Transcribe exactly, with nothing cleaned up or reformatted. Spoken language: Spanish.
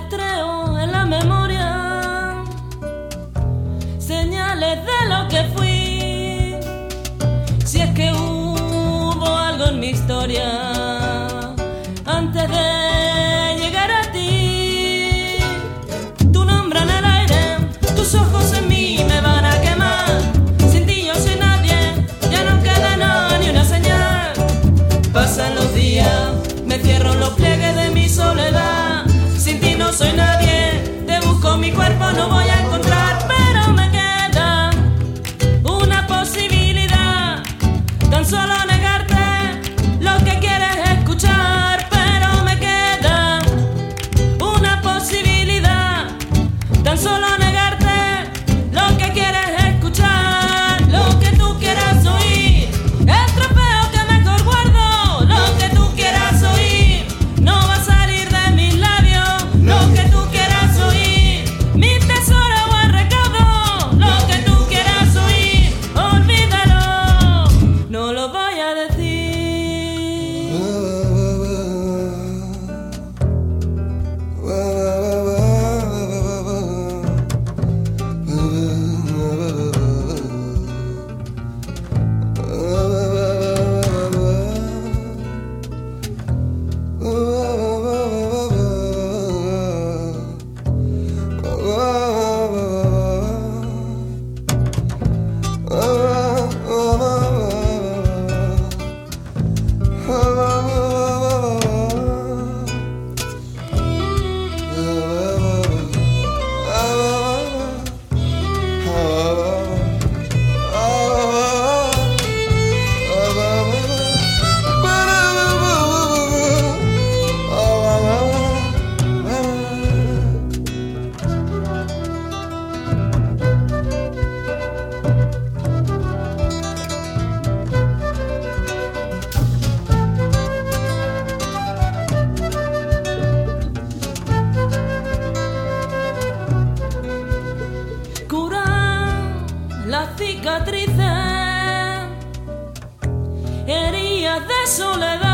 rastreo en la memoria, señales de lo que fui. Si es que hubo algo en mi historia antes de llegar a ti. Tu nombre en el aire, tus ojos en mí me van a quemar. Sin ti yo soy nadie, ya no queda nada ni una señal. Pasan los días, me cierro los pliegues de mi soledad. Sin ti no soy nadie, te busco mi cuerpo, no voy a encontrar. Pero me queda una posibilidad, tan solo negarte lo que quieres escuchar. Pero me queda una posibilidad, tan solo negarte lo que quieres escuchar. Lo que tú quieras oír, el trofeo que mejor guardo. Lo que tú quieras oír no va a salir de mis labios. Lo que tú quieras oír, mi tesoro o el recaudo. Lo que tú quieras oír, olvídalo, no lo voy a decir. Las cicatrices, heridas de soledad.